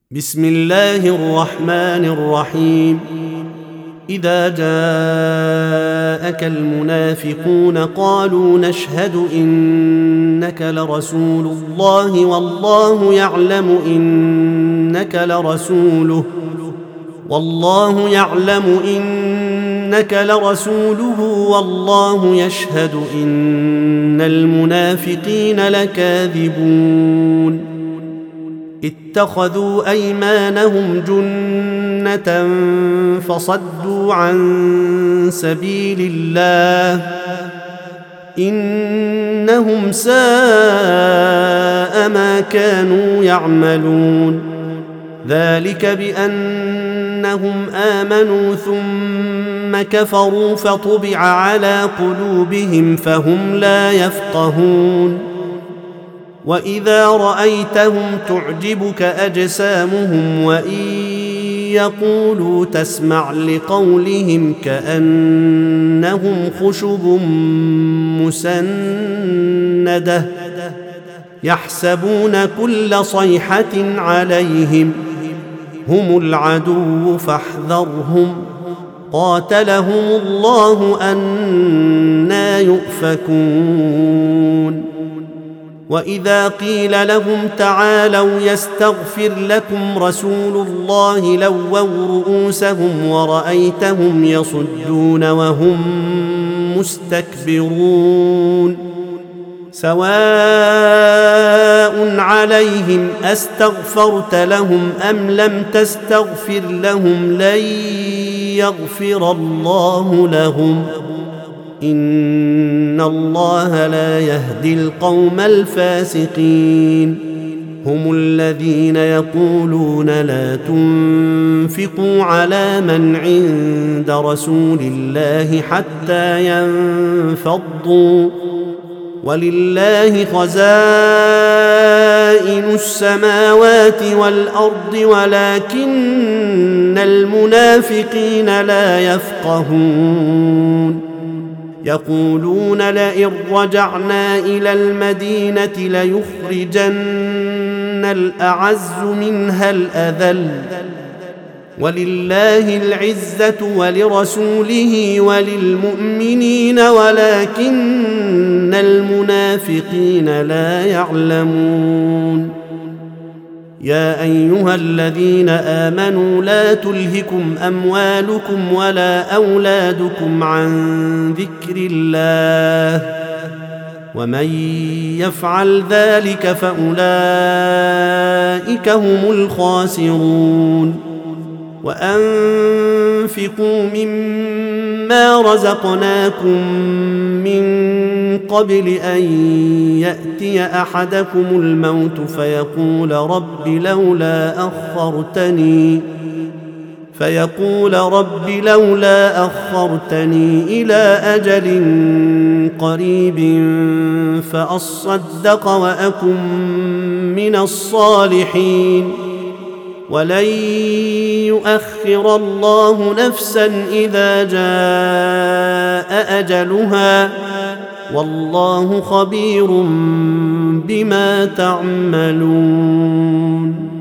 بسم الله الرحمن الرحيم. إذا جاءك المنافقون قالوا نشهد إنك لرسول الله والله يعلم إنك لرسوله والله يشهد إن المنافقين لكاذبون. اتخذوا أيمانهم جنة فصدوا عن سبيل الله إنهم ساء ما كانوا يعملون. ذلك بأنهم آمنوا ثم كفروا فطبع على قلوبهم فهم لا يفقهون. وإذا رأيتهم تعجبك أجسامهم وإن يقولوا تسمع لقولهم كأنهم خشب مسندة يحسبون كل صيحة عليهم هم العدو فاحذرهم قاتلهم الله أنى يؤفكون. وإذا قيل لهم تعالوا يستغفر لكم رسول الله لووا رؤوسهم ورأيتهم يصدون وهم مستكبرون. سواء عليهم أستغفرت لهم أم لم تستغفر لهم لن يغفر الله لهم إن الله لا يهدي القوم الفاسقين. هم الذين يقولون لا تنفقوا على من عند رسول الله حتى ينفضوا ولله خزائن السماوات والأرض ولكن المنافقين لا يفقهون. يقولون لئن رجعنا إلى المدينة ليخرجن الأعز منها الأذل ولله العزة ولرسوله وللمؤمنين ولكن المنافقين لا يعلمون. يا أيها الذين آمنوا لا تلهكم أموالكم ولا أولادكم عن ذكر الله ومن يفعل ذلك فأولئك هم الخاسرون. وأنفقوا مما رزقناكم من قبل أن يأتي أحدكم الموت فيقول رب لولا أخرتني إلى أجل قريب فأصدق وأكن من الصالحين ولن يؤخر الله نفسا إذا جاء أجلها والله خبير بما تعملون.